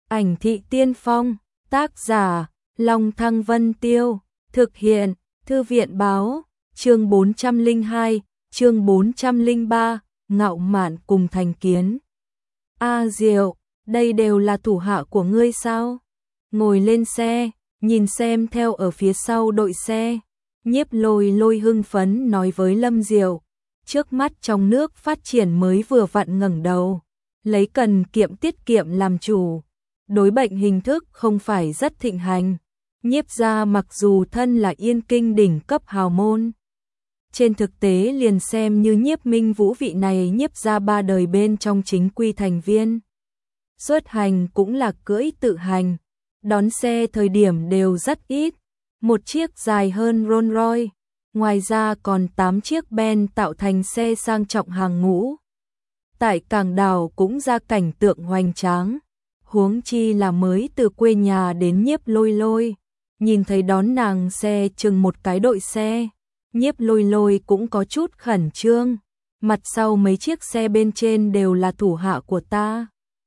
Ảnh thị tiên phong, tác giả, Long Thăng Vân Tiêu, thực hiện, Thư viện báo, chương 402, chương 403, ngạo mạn cùng thành kiến. A Diệu, đây đều là thủ hạ của ngươi sao? Ngồi lên xe, nhìn xem theo ở phía sau đội xe. Nhiếp Lôi Lôi hưng phấn nói với Lâm Diệu, trước mắt trong nước phát triển mới vừa vặn ngẩng đầu, lấy cần kiệm tiết kiệm làm chủ. Đối bệnh hình thức không phải rất thịnh hành. Nhiếp gia mặc dù thân là Yên Kinh đỉnh cấp hào môn, trên thực tế liền xem như Nhiếp Minh Vũ vị này Nhiếp gia 3 đời bên trong chính quy thành viên. Xuất hành cũng là cưỡi tự hành, đón xe thời điểm đều rất ít, một chiếc dài hơn Rolls Royce, ngoài ra còn 8 chiếc Ben tạo thành xe sang trọng hàng ngũ. Tại cảng đảo cũng ra cảnh tượng hoành tráng, huống chi là mới từ quê nhà đến Nhiếp Lôi Lôi, nhìn thấy đón nàng xe chừng một cái đội xe, Nhiếp Lôi Lôi cũng có chút khẩn trương, mặt sau mấy chiếc xe bên trên đều là thủ hạ của ta.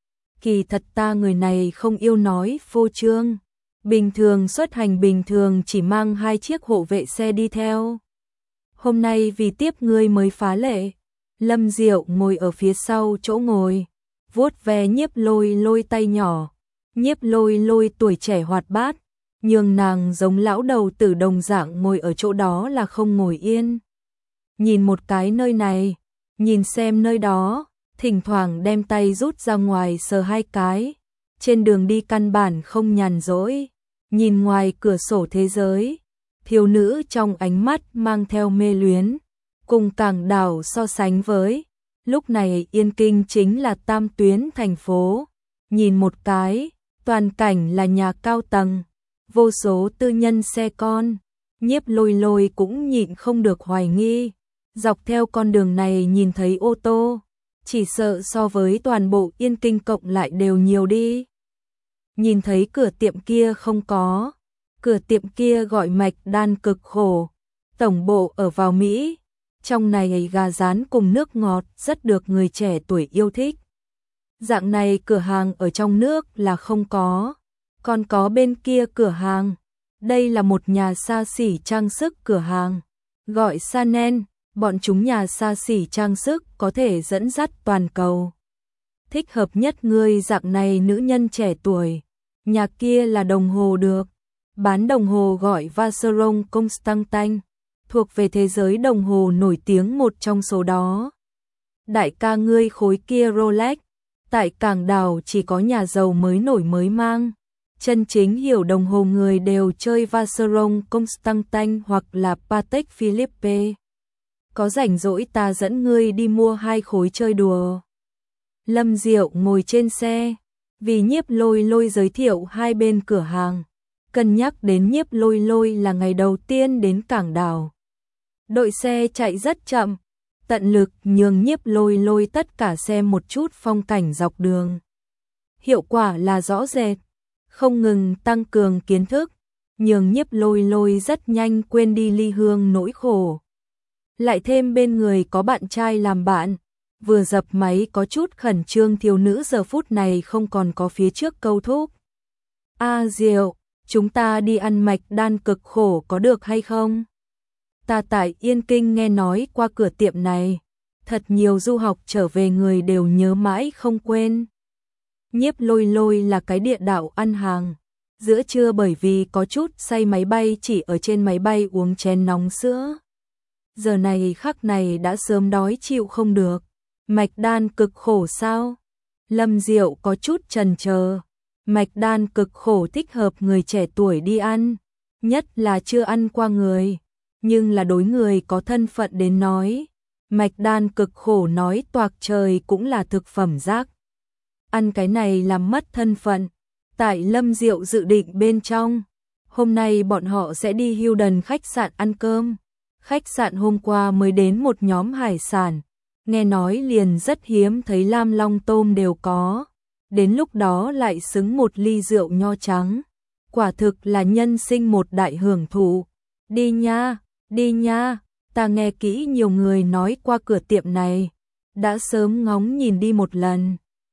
Kỳ thật ta người này không yêu nói phô trương, bình thường xuất hành bình thường chỉ mang 2 chiếc hộ vệ xe đi theo. Hôm nay vì tiếp ngươi mới phá lệ. Lâm Diệu ngồi ở phía sau chỗ ngồi, vuốt ve Nhiếp Lôi Lôi tay nhỏ. Nhiếp Lôi Lôi tuổi trẻ hoạt bát, nhưng nàng giống lão đầu tử đồng dạng ngồi ở chỗ đó là không ngồi yên. Nhìn một cái nơi này, nhìn xem nơi đó, thỉnh thoảng đem tay rút ra ngoài sờ 2 cái. Trên đường đi căn bản không nhàn rỗi, nhìn ngoài cửa sổ thế giới, thiếu nữ trong ánh mắt mang theo mê luyến, cùng cảng đảo so sánh với. Lúc này Yên Kinh chính là tam tuyến thành phố, nhìn một cái, toàn cảnh là nhà cao tầng, vô số tư nhân xe con. Nhiếp Lôi Lôi cũng nhịn không được hoài nghi, dọc theo con đường này nhìn thấy ô tô, chỉ sợ so với toàn bộ Yên Kinh cộng lại đều nhiều đi. Nhìn thấy cửa tiệm kia không có, cửa tiệm kia gọi Mạch Đan cực khổ, tổng bộ ở vào Mỹ, trong này gà rán cùng nước ngọt rất được người trẻ tuổi yêu thích. Dạng này cửa hàng ở trong nước là không có, còn có bên kia cửa hàng. Đây là một nhà xa xỉ trang sức cửa hàng, gọi Chanel, bọn chúng nhà xa xỉ trang sức có thể dẫn dắt toàn cầu. Thích hợp nhất ngươi dạng này nữ nhân trẻ tuổi. Nhà kia là đồng hồ được, bán đồng hồ gọi Vacheron Constantin, thuộc về thế giới đồng hồ nổi tiếng một trong số đó. Đại ca ngươi khối kia Rolex, tại cảng đảo chỉ có nhà giàu mới nổi mới mang. Chân chính hiểu đồng hồ người đều chơi Vacheron Constantin hoặc là Patek Philippe. Có rảnh rỗi ta dẫn ngươi đi mua 2 khối chơi đùa. Lâm Diệu ngồi trên xe, vì Nhiếp Lôi Lôi giới thiệu 2 bên cửa hàng, cân nhắc đến Nhiếp Lôi Lôi là ngày đầu tiên đến cảng đảo. Đội xe chạy rất chậm, tận lực nhường Nhiếp Lôi Lôi tất cả xem một chút phong cảnh dọc đường. Hiệu quả là rõ rệt, không ngừng tăng cường kiến thức, nhường Nhiếp Lôi Lôi rất nhanh quên đi ly hương nỗi khổ. Lại thêm bên người có bạn trai làm bạn, vừa dập máy có chút khẩn trương thiếu nữ giờ phút này không còn có phía trước câu thúc. A Diệu, chúng ta đi ăn Mạch Đan cực khổ có được hay không? Ta tại Yên Kinh nghe nói qua cửa tiệm này, thật nhiều du học trở về người đều nhớ mãi không quên. Nhiếp Lôi Lôi là cái địa đạo ăn hàng, giữa trưa bởi vì có chút say máy bay chỉ ở trên máy bay uống chén nóng sữa. Giờ này khắc này đã sớm đói chịu không được. Mạch Đan cực khổ sao? Lâm Diệu có chút chần chờ. Mạch Đan cực khổ thích hợp người trẻ tuổi đi ăn, nhất là chưa ăn qua người, nhưng là đối người có thân phận đến nói. Mạch Đan cực khổ nói toạc trời cũng là thực phẩm rác. Ăn cái này làm mất thân phận. Tại Lâm Diệu dự định bên trong, hôm nay bọn họ sẽ đi Hilton khách sạn ăn cơm. Khách sạn hôm qua mới đến một nhóm hải sản, nghe nói liền rất hiếm thấy lam long tôm đều có, đến lúc đó lại xứng một ly rượu nho trắng, quả thực là nhân sinh một đại hưởng thụ. Đi nha, ta nghe kỹ nhiều người nói qua cửa tiệm này, đã sớm ngóng nhìn đi một lần.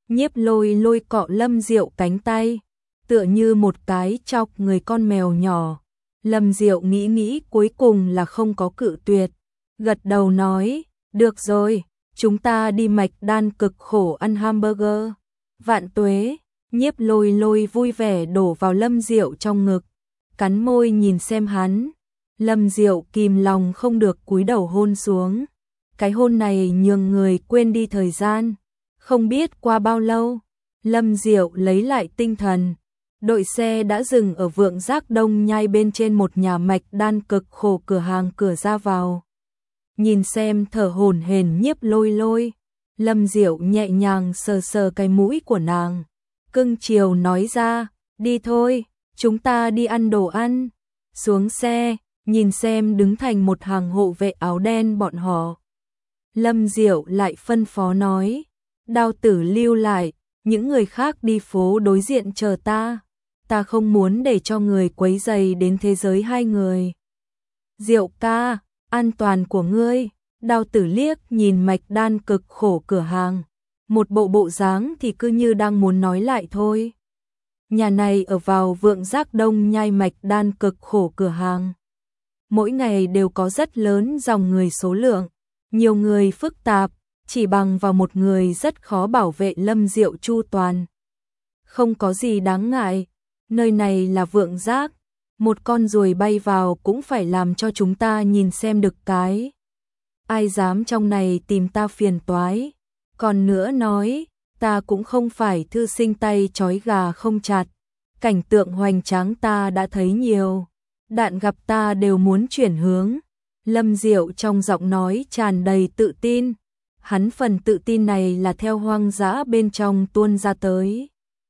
Nhiếp Lôi Lôi cọ Lâm Diệu cánh tay, tựa như một cái chọc người con mèo nhỏ. Lâm Diệu nghĩ nghĩ cuối cùng là không có cự tuyệt, gật đầu nói, được rồi, chúng ta đi Mạch Đan cực khổ ăn hamburger. Vạn tuế. Nhiếp Lôi Lôi vui vẻ đổ vào Lâm Diệu trong ngực, cắn môi nhìn xem hắn. Lâm Diệu kìm lòng không được cúi đầu hôn xuống. Cái hôn này nhường người quên đi thời gian. Không biết qua bao lâu, Lâm Diệu lấy lại tinh thần. Đội xe đã dừng ở Vượng Giác Đông Nhai bên trên một nhà Mạch Đan cực khổ cửa hàng cửa ra vào. Nhìn xem thở hổn hển Nhiếp Lôi Lôi, Lâm Diệu nhẹ nhàng sờ sờ cái mũi của nàng, cưng chiều nói ra, đi thôi, chúng ta đi ăn đồ ăn. Xuống xe, nhìn xem đứng thành một hàng hộ vệ áo đen bọn họ. Lâm Diệu lại phân phó nói, Đao Tử lưu lại, những người khác đi phố đối diện chờ ta. Ta không muốn để cho người quấy rầy đến thế giới hai người. Diệu ca, an toàn của ngươi. Đao Tử liếc nhìn Mạch Đan cực khổ cửa hàng, một bộ dáng thì cứ như đang muốn nói lại thôi. Nhà này ở vào Vượng Giác Đông Nhai Mạch Đan cực khổ cửa hàng. Mỗi ngày đều có rất lớn dòng người số lượng, nhiều người phức tạp, chỉ bằng vào một người rất khó bảo vệ Lâm Diệu chu toàn. Không có gì đáng ngại, nơi này là Vượng Giác, một con ruồi bay vào cũng phải làm cho chúng ta nhìn xem được cái. Ai dám trong này tìm ta phiền toái. Còn nữa nói, ta cũng không phải thư sinh tay trói gà không chặt. Cảnh tượng hoành tráng ta đã thấy nhiều. Đạn gặp ta đều muốn chuyển hướng. Lâm Diệu trong giọng nói tràn đầy tự tin. Hắn phần tự tin này là theo hoang dã bên trong tuôn ra tới.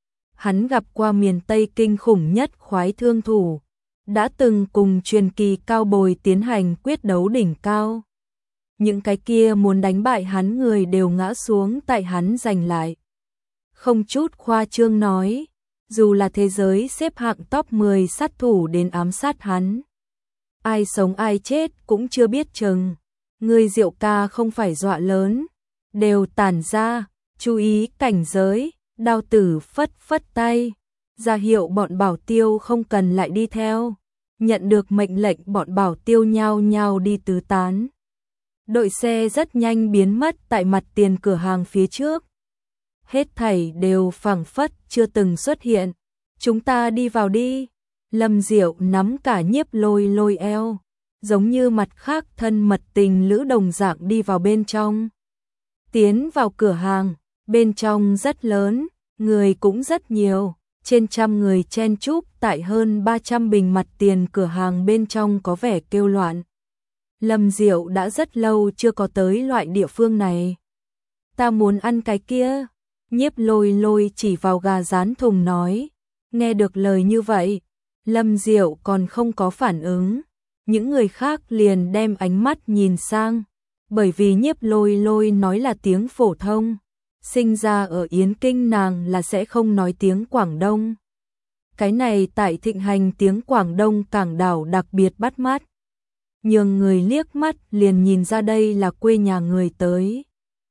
Hắn gặp qua miền Tây kinh khủng nhất khoái thương thủ. Đã từng cùng truyền kỳ cao bồi tiến hành quyết đấu đỉnh cao. Những cái kia muốn đánh bại hắn người đều ngã xuống tại hắn giành lại. Không chút khoa trương nói, dù là thế giới xếp hạng top 10 sát thủ đến ám sát hắn. Ai sống ai chết cũng chưa biết chừng. Người Diệu ca không phải dọa lớn, đều tản ra, chú ý cảnh giới. Đao Tử phất phất tay, ra hiệu bọn bảo tiêu không cần lại đi theo. Nhận được mệnh lệnh bọn bảo tiêu nhao nhao đi tứ tán. Đội xe rất nhanh biến mất tại mặt tiền cửa hàng phía trước. Hết thảy đều phảng phất chưa từng xuất hiện. Chúng ta đi vào đi. Lâm Diệu nắm cả Nhiếp Lôi Lôi eo, giống như mặt khác thân mật tình lữ đồng dạng đi vào bên trong. Tiến vào cửa hàng, bên trong rất lớn, người cũng rất nhiều. Trên trăm người chen chúc tại hơn 300 bình mặt tiền cửa hàng bên trong có vẻ kêu loạn. Lâm Diệu đã rất lâu chưa có tới loại địa phương này. Ta muốn ăn cái kia. Nhiếp Lôi Lôi chỉ vào gà rán thùng nói. Nghe được lời như vậy, Lâm Diệu còn không có phản ứng. Những người khác liền đem ánh mắt nhìn sang. Bởi vì Nhiếp Lôi Lôi nói là tiếng phổ thông. Sinh ra ở Yến Kinh nàng là sẽ không nói tiếng Quảng Đông. Cái này tại thịnh hành tiếng Quảng Đông Cảng Đảo đặc biệt bắt mắt. Nhường người liếc mắt liền nhìn ra đây là quê nhà người tới.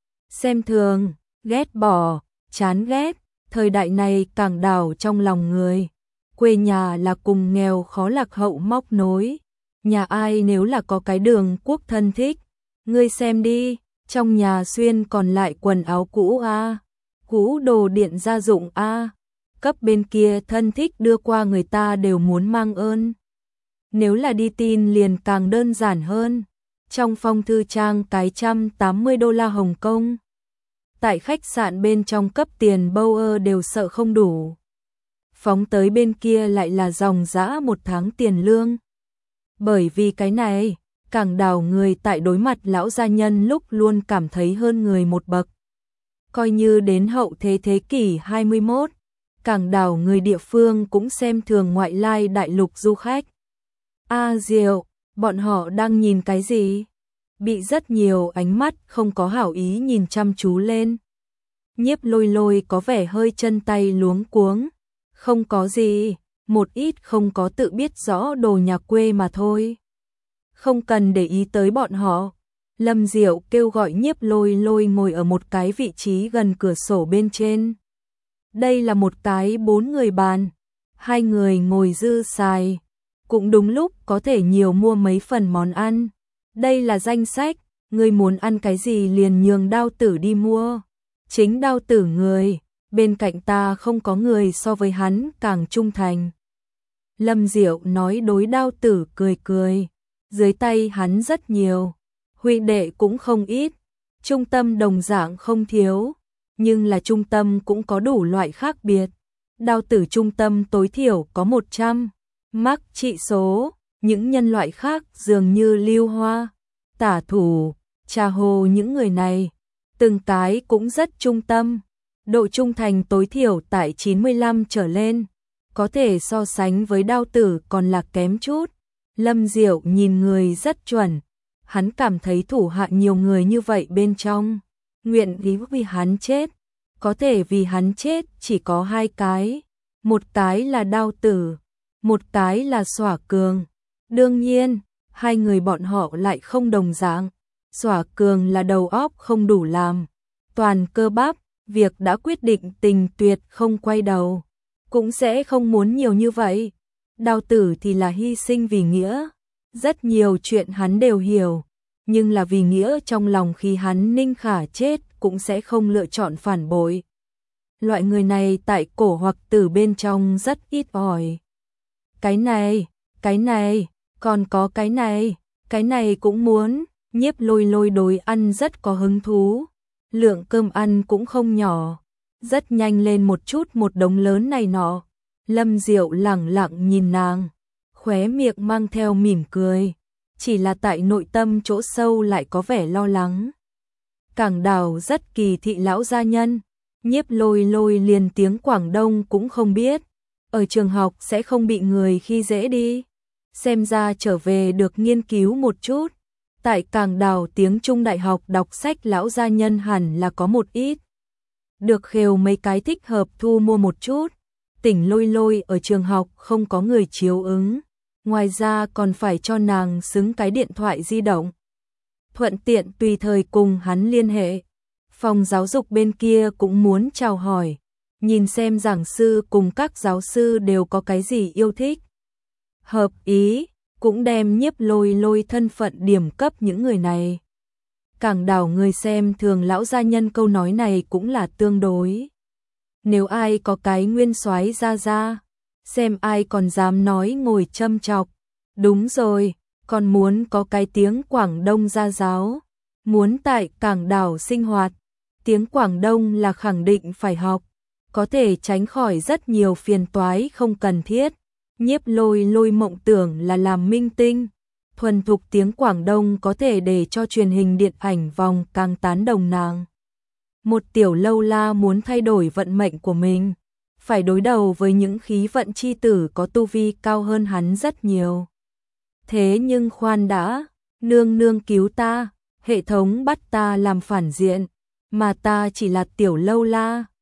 Xem thường, ghét bỏ, chán ghét, thời đại này Cảng Đảo trong lòng người. Quê nhà là cùng nghèo khó lạc hậu móc nối. Nhà ai nếu là có cái đường quốc thân thích, ngươi xem đi. Trong nhà xuyên còn lại quần áo cũ cũ đồ điện gia dụng cấp bên kia thân thích đưa qua người ta đều muốn mang ơn. Nếu là đi tin liền càng đơn giản hơn. Trong phong thư trang cái $180 Hồng Kông. Tại khách sạn bên trong cấp tiền Bauer đều sợ không đủ. Phóng tới bên kia lại là dòng dã một tháng tiền lương. Bởi vì cái này, Cảng Đảo người tại đối mặt lão gia nhân lúc luôn cảm thấy hơn người một bậc. Coi như đến hậu thế kỷ 21, Cảng Đảo người địa phương cũng xem thường ngoại lai đại lục du khách. Diệu, bọn họ đang nhìn cái gì? Bị rất nhiều ánh mắt không có hảo ý nhìn chăm chú lên. Nhiếp Lôi Lôi có vẻ hơi chân tay luống cuống. Không có gì, một ít không có tự biết rõ đồ nhà quê mà thôi. Không cần để ý tới bọn họ. Lâm Diệu kêu gọi Nhiếp Lôi Lôi ngồi ở một cái vị trí gần cửa sổ bên trên. Đây là một cái 4 người bàn, 2 người ngồi dư xài, cũng đúng lúc có thể nhiều mua mấy phần món ăn. Đây là danh sách, ngươi muốn ăn cái gì liền nhường Đao Tử đi mua. Chính Đao Tử người, bên cạnh ta không có người so với hắn càng trung thành. Lâm Diệu nói đối Đao Tử cười cười, dưới tay hắn rất nhiều, huynh đệ cũng không ít, trung tâm đồng dạng không thiếu, nhưng là trung tâm cũng có đủ loại khác biệt. Đao Tử trung tâm tối thiểu có 100 mắc trị số, những nhân loại khác dường như Lưu Hoa, Tả Thủ, Trà Hồ, những người này, từng cái cũng rất trung tâm, độ trung thành tối thiểu tại 95 trở lên, có thể so sánh với Đao Tử còn là kém chút. Lâm Diệu nhìn người rất chuẩn, hắn cảm thấy thủ hạ nhiều người như vậy bên trong, nguyện ý vì hắn chết, có thể vì hắn chết chỉ có 2 cái, một cái là Đao Tử, một cái là Xỏa Cường. Đương nhiên, 2 người bọn họ lại không đồng dạng. Xỏa Cường là đầu óc không đủ làm, toàn cơ bắp, việc đã quyết định tình tuyệt không quay đầu, cũng sẽ không muốn nhiều như vậy. Đao Tử thì là hy sinh vì nghĩa, rất nhiều chuyện hắn đều hiểu, nhưng là vì nghĩa trong lòng khi hắn Ninh Khả chết cũng sẽ không lựa chọn phản bội. Loại người này tại cổ hoặc tử bên trong rất ít ỏi. Cái này, còn có cái này cũng muốn. Nhiếp Lôi Lôi đối ăn rất có hứng thú, lượng cơm ăn cũng không nhỏ, rất nhanh lên một chút một đống lớn này nọ. Lâm Diệu lẳng lặng nhìn nàng, khóe miệng mang theo mỉm cười, chỉ là tại nội tâm chỗ sâu lại có vẻ lo lắng. Cảng Đào rất kỳ thị lão gia nhân, Nhiếp Lôi Lôi liền tiếng Quảng Đông cũng không biết, ở trường học sẽ không bị người khi dễ đi, xem ra trở về được nghiên cứu một chút. Tại Cảng Đào tiếng Trung đại học đọc sách lão gia nhân hẳn là có một ít. Được khều mấy cái thích hợp thu mua một chút. Tỉnh Lôi Lôi ở trường học không có người chiếu ứng, ngoài ra còn phải cho nàng xứng cái điện thoại di động. Thuận tiện tùy thời cùng hắn liên hệ. Phòng giáo dục bên kia cũng muốn chào hỏi, nhìn xem giảng sư cùng các giáo sư đều có cái gì yêu thích. Hợp ý, cũng đem Nhiếp Lôi Lôi thân phận điểm cấp những người này. Cảng Đào người xem thường lão gia nhân câu nói này cũng là tương đối. Nếu ai có cái nguyên soái ra, xem ai còn dám nói ngồi châm chọc. Đúng rồi, còn muốn có cái tiếng Quảng Đông gia giáo, muốn tại Cảng Đào sinh hoạt. Tiếng Quảng Đông là khẳng định phải học, có thể tránh khỏi rất nhiều phiền toái không cần thiết. Nhiếp Lôi Lôi mộng tưởng là làm minh tinh, thuần thục tiếng Quảng Đông có thể để cho truyền hình điện ảnh vòng càng tán đồng nàng. Một tiểu lâu la muốn thay đổi vận mệnh của mình, phải đối đầu với những khí vận chi tử có tu vi cao hơn hắn rất nhiều. Thế nhưng khoan đã, nương nương cứu ta, hệ thống bắt ta làm phản diện, mà ta chỉ là tiểu lâu la,